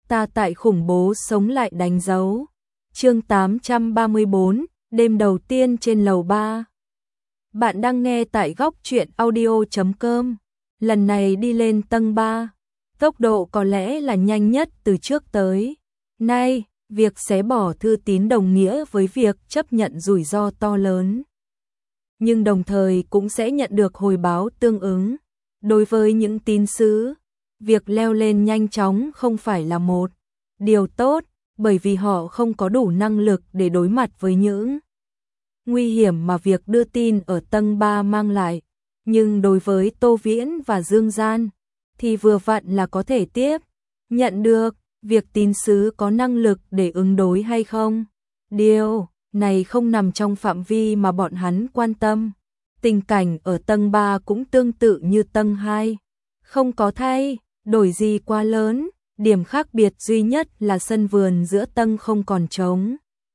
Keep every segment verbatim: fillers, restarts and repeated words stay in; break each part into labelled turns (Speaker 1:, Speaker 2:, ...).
Speaker 1: ta tại khủng bố sống lại đánh dấu. Chương tám trăm ba mươi bốn, đêm đầu tiên trên lầu ba. Bạn đang nghe tại góc truyện audio chấm com. Lần này đi lên tầng ba, tốc độ có lẽ là nhanh nhất từ trước tới nay, việc xé bỏ thư tín đồng nghĩa với việc chấp nhận rủi ro to lớn. Nhưng đồng thời cũng sẽ nhận được hồi báo tương ứng. Đối với những tín sứ, việc leo lên nhanh chóng không phải là một điều tốt, bởi vì họ không có đủ năng lực để đối mặt với những nguy hiểm mà việc đưa tin ở tầng ba mang lại. Nhưng đối với Tô Viễn và Dương Gian, thì vừa vặn là có thể tiếp nhận được việc tín sứ có năng lực để ứng đối hay không. Điều này không nằm trong phạm vi mà bọn hắn quan tâm. Tình cảnh ở tầng ba cũng tương tự như tầng hai, không có thay đổi gì quá lớn, điểm khác biệt duy nhất là sân vườn giữa tầng không còn trống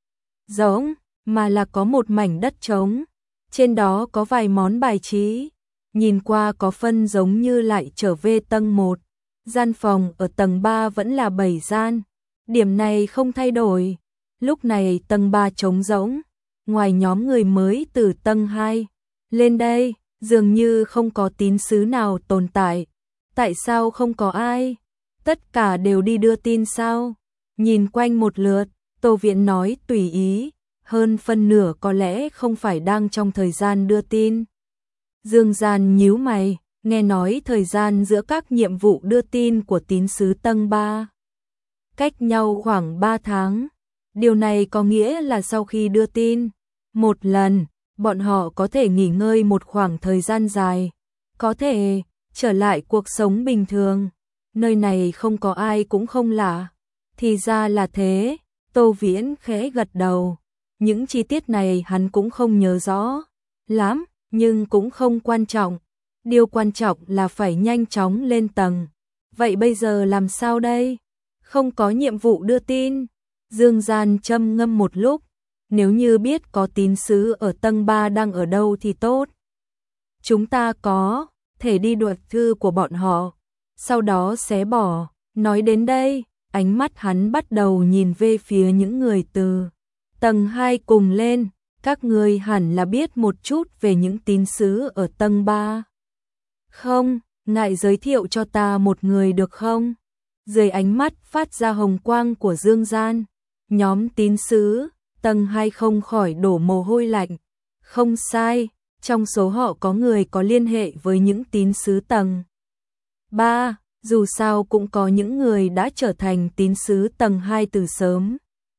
Speaker 1: rỗng, mà là có một mảnh đất trống, trên đó có vài món bài trí, nhìn qua có phân giống như lại trở về tầng một. Gian phòng ở tầng ba vẫn là bảy gian, điểm này không thay đổi. Lúc này tầng ba trống rỗng, ngoài nhóm người mới từ tầng hai lên đây, dường như không có tín sứ nào tồn tại. Tại sao không có ai? Tất cả đều đi đưa tin sao? Nhìn quanh một lượt, Tô Viễn nói tùy ý, hơn phân nửa có lẽ không phải đang trong thời gian đưa tin. Dương Gian nhíu mày, nghe nói thời gian giữa các nhiệm vụ đưa tin của tín sứ tầng ba cách nhau khoảng ba tháng. Điều này có nghĩa là sau khi đưa tin một lần, bọn họ có thể nghỉ ngơi một khoảng thời gian dài, có thể trở lại cuộc sống bình thường. Nơi này không có ai cũng không lạ. Thì ra là thế, Tô Viễn khẽ gật đầu. Những chi tiết này hắn cũng không nhớ rõ lắm, nhưng cũng không quan trọng. Điều quan trọng là phải nhanh chóng lên tầng. Vậy bây giờ làm sao đây? Không có nhiệm vụ đưa tin. Dương Gian châm ngâm một lúc, nếu như biết có tín sứ ở tầng ba đang ở đâu thì tốt. Chúng ta có thể đi đoạt thư của bọn họ, sau đó xé bỏ. Nói đến đây, ánh mắt hắn bắt đầu nhìn về phía những người từ tầng hai cùng lên. Các người hẳn là biết một chút về những tín sứ ở tầng ba. Không, ngại giới thiệu cho ta một người được không? Dưới ánh mắt phát ra hồng quang của Dương Gian, nhóm tín sứ tầng hai không khỏi đổ mồ hôi lạnh. Không sai, trong số họ có người có liên hệ với những tín sứ tầng ba, dù sao cũng có những người đã trở thành tín sứ tầng hai từ sớm.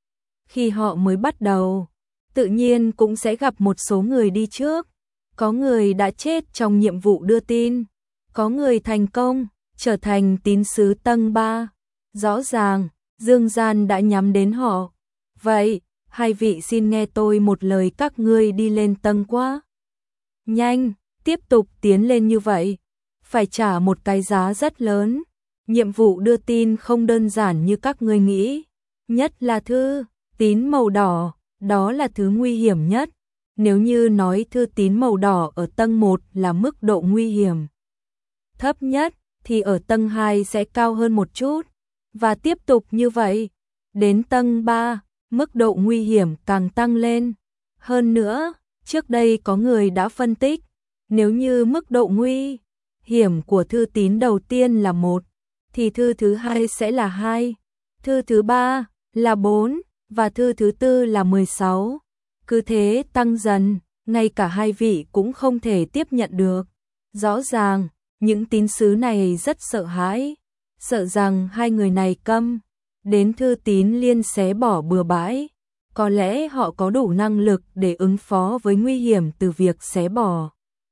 Speaker 1: Khi họ mới bắt đầu, tự nhiên cũng sẽ gặp một số người đi trước. Có người đã chết trong nhiệm vụ đưa tin, có người thành công trở thành tín sứ tầng ba. Rõ ràng, Dương Gian đã nhắm đến họ. Vậy, hai vị xin nghe tôi một lời, các ngươi đi lên tầng quá nhanh, tiếp tục tiến lên như vậy, phải trả một cái giá rất lớn. Nhiệm vụ đưa tin không đơn giản như các ngươi nghĩ, nhất là thư tín màu đỏ, đó là thứ nguy hiểm nhất. Nếu như nói thư tín màu đỏ ở tầng một là mức độ nguy hiểm thấp nhất, thì ở tầng hai sẽ cao hơn một chút, và tiếp tục như vậy. Đến tầng ba, mức độ nguy hiểm càng tăng lên. Hơn nữa, trước đây có người đã phân tích, nếu như mức độ nguy hiểm của thư tín đầu tiên là một, thì thư thứ hai sẽ là hai, thư thứ ba là bốn, và thư thứ tư là mười sáu. Cứ thế tăng dần, ngay cả hai vị cũng không thể tiếp nhận được. Rõ ràng, những tín sứ này rất sợ hãi, sợ rằng hai người này câm đến thư tín liên xé bỏ bừa bãi. Có lẽ họ có đủ năng lực để ứng phó với nguy hiểm từ việc xé bỏ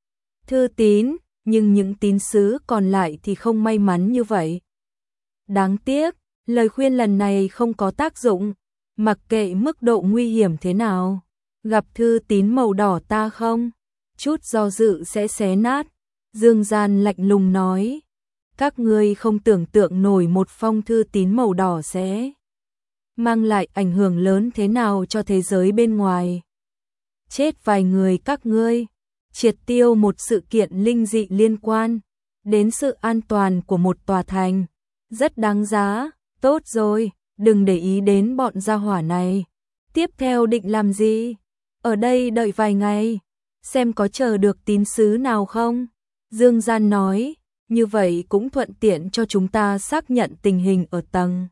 Speaker 1: thư tín, nhưng những tín sứ còn lại thì không may mắn như vậy. Đáng tiếc, lời khuyên lần này không có tác dụng. Mặc kệ mức độ nguy hiểm thế nào, gặp thư tín màu đỏ ta không chút do dự sẽ xé nát. Dương Gian lạnh lùng nói, các ngươi không tưởng tượng nổi một phong thư tín màu đỏ sẽ mang lại ảnh hưởng lớn thế nào cho thế giới bên ngoài. Chết vài người các ngươi, triệt tiêu một sự kiện linh dị liên quan đến sự an toàn của một tòa thành, rất đáng giá. Tốt rồi, đừng để ý đến bọn gia hỏa này. Tiếp theo định làm gì? Ở đây đợi vài ngày, xem có chờ được tín sứ nào không? Dương Gian nói, như vậy cũng thuận tiện cho chúng ta xác nhận tình hình ở tầng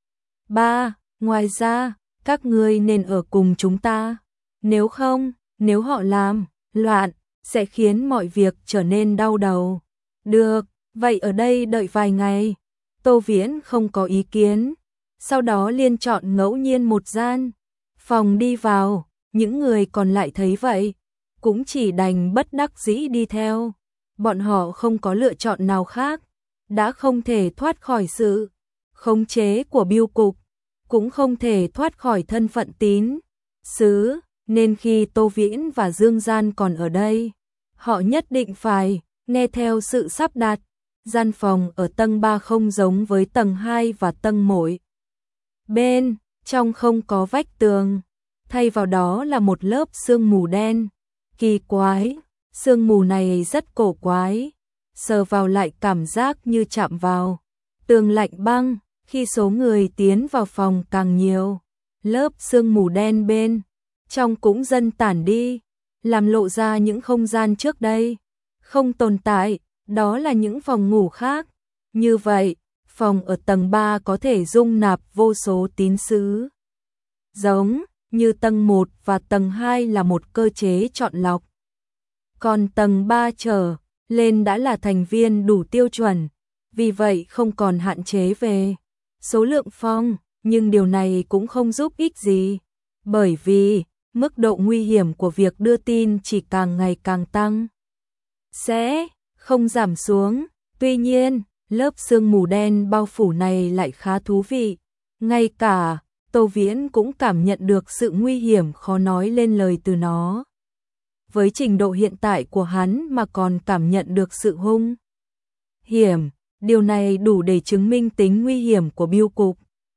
Speaker 1: ba. Ngoài ra, các ngươi nên ở cùng chúng ta. Nếu không, nếu họ làm loạn, sẽ khiến mọi việc trở nên đau đầu. Được, vậy ở đây đợi vài ngày. Tô Viễn không có ý kiến. Sau đó liên chọn ngẫu nhiên một gian phòng đi vào. Những người còn lại thấy vậy, cũng chỉ đành bất đắc dĩ đi theo. Bọn họ không có lựa chọn nào khác, đã không thể thoát khỏi sự khống chế của bưu cục, cũng không thể thoát khỏi thân phận tín sứ, nên khi Tô Viễn và Dương Gian còn ở đây, họ nhất định phải nghe theo sự sắp đặt. Gian phòng ở tầng ba không giống với tầng hai và tầng một. Bên trong không có vách tường, thay vào đó là một lớp sương mù đen. Kỳ quái, sương mù này rất cổ quái, sờ vào lại cảm giác như chạm vào tường lạnh băng. Khi số người tiến vào phòng càng nhiều, lớp sương mù đen bên trong cũng dần tản đi, làm lộ ra những không gian trước đây không tồn tại, đó là những phòng ngủ khác. Như vậy, phòng ở tầng ba có thể dung nạp vô số tín sứ. Giống như tầng một và tầng hai là một cơ chế chọn lọc. Còn tầng ba trở lên đã là thành viên đủ tiêu chuẩn, vì vậy không còn hạn chế về số lượng phòng, nhưng điều này cũng không giúp ích gì, bởi vì mức độ nguy hiểm của việc đưa tin chỉ càng ngày càng tăng, sẽ không giảm xuống. Tuy nhiên, lớp sương mù đen bao phủ này lại khá thú vị, ngay cả Tô Viễn cũng cảm nhận được sự nguy hiểm khó nói lên lời từ nó. Với trình độ hiện tại của hắn mà còn cảm nhận được sự hung hiểm, điều này đủ để chứng minh tính nguy hiểm của bưu cục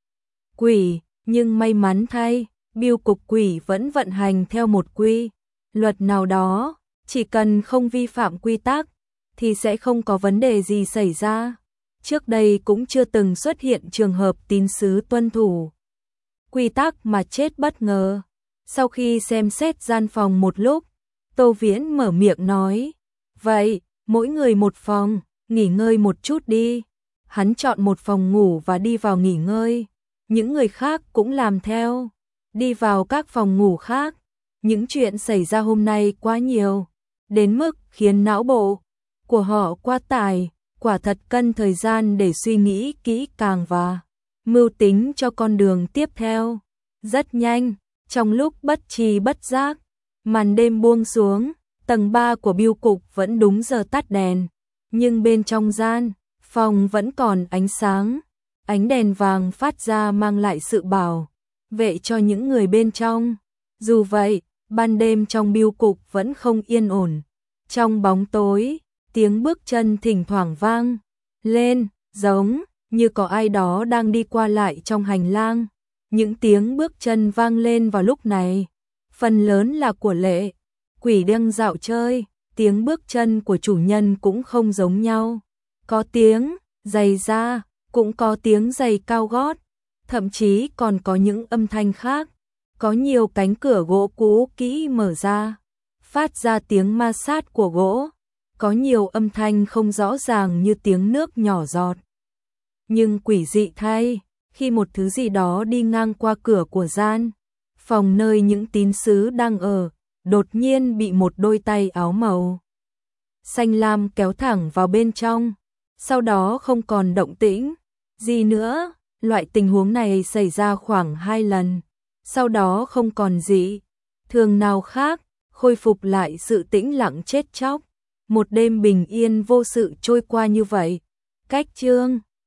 Speaker 1: quỷ, nhưng may mắn thay, bưu cục quỷ vẫn vận hành theo một quy luật nào đó, chỉ cần không vi phạm quy tắc thì sẽ không có vấn đề gì xảy ra. Trước đây cũng chưa từng xuất hiện trường hợp tín sứ tuân thủ quy tắc mà chết bất ngờ. Sau khi xem xét gian phòng một lúc, Tô Viễn mở miệng nói, vậy, mỗi người một phòng, nghỉ ngơi một chút đi. Hắn chọn một phòng ngủ và đi vào nghỉ ngơi. Những người khác cũng làm theo, đi vào các phòng ngủ khác. Những chuyện xảy ra hôm nay quá nhiều, đến mức khiến não bộ của họ quá tải, quả thật cần thời gian để suy nghĩ kỹ càng và mưu tính cho con đường tiếp theo. Rất nhanh, trong lúc bất tri bất giác, màn đêm buông xuống, tầng ba của bưu cục vẫn đúng giờ tắt đèn, nhưng bên trong gian phòng vẫn còn ánh sáng. Ánh đèn vàng phát ra mang lại sự bảo vệ cho những người bên trong. Dù vậy, ban đêm trong bưu cục vẫn không yên ổn. Trong bóng tối, tiếng bước chân thỉnh thoảng vang lên, giống như có ai đó đang đi qua lại trong hành lang. Những tiếng bước chân vang lên vào lúc này, phần lớn là của Lệ Quỷ đang dạo chơi. Tiếng bước chân của chủ nhân cũng không giống nhau. Có tiếng giày da, cũng có tiếng giày cao gót, thậm chí còn có những âm thanh khác. Có nhiều cánh cửa gỗ cũ kỹ mở ra, phát ra tiếng ma sát của gỗ. Có nhiều âm thanh không rõ ràng như tiếng nước nhỏ giọt. Nhưng quỷ dị thay, khi một thứ gì đó đi ngang qua cửa của gian phòng nơi những tín sứ đang ở, đột nhiên bị một đôi tay áo màu xanh lam kéo thẳng vào bên trong, sau đó không còn động tĩnh gì nữa. Loại tình huống này xảy ra khoảng hai lần, sau đó không còn gì thường nào khác, khôi phục lại sự tĩnh lặng chết chóc. Một đêm bình yên vô sự trôi qua như vậy. Cách chương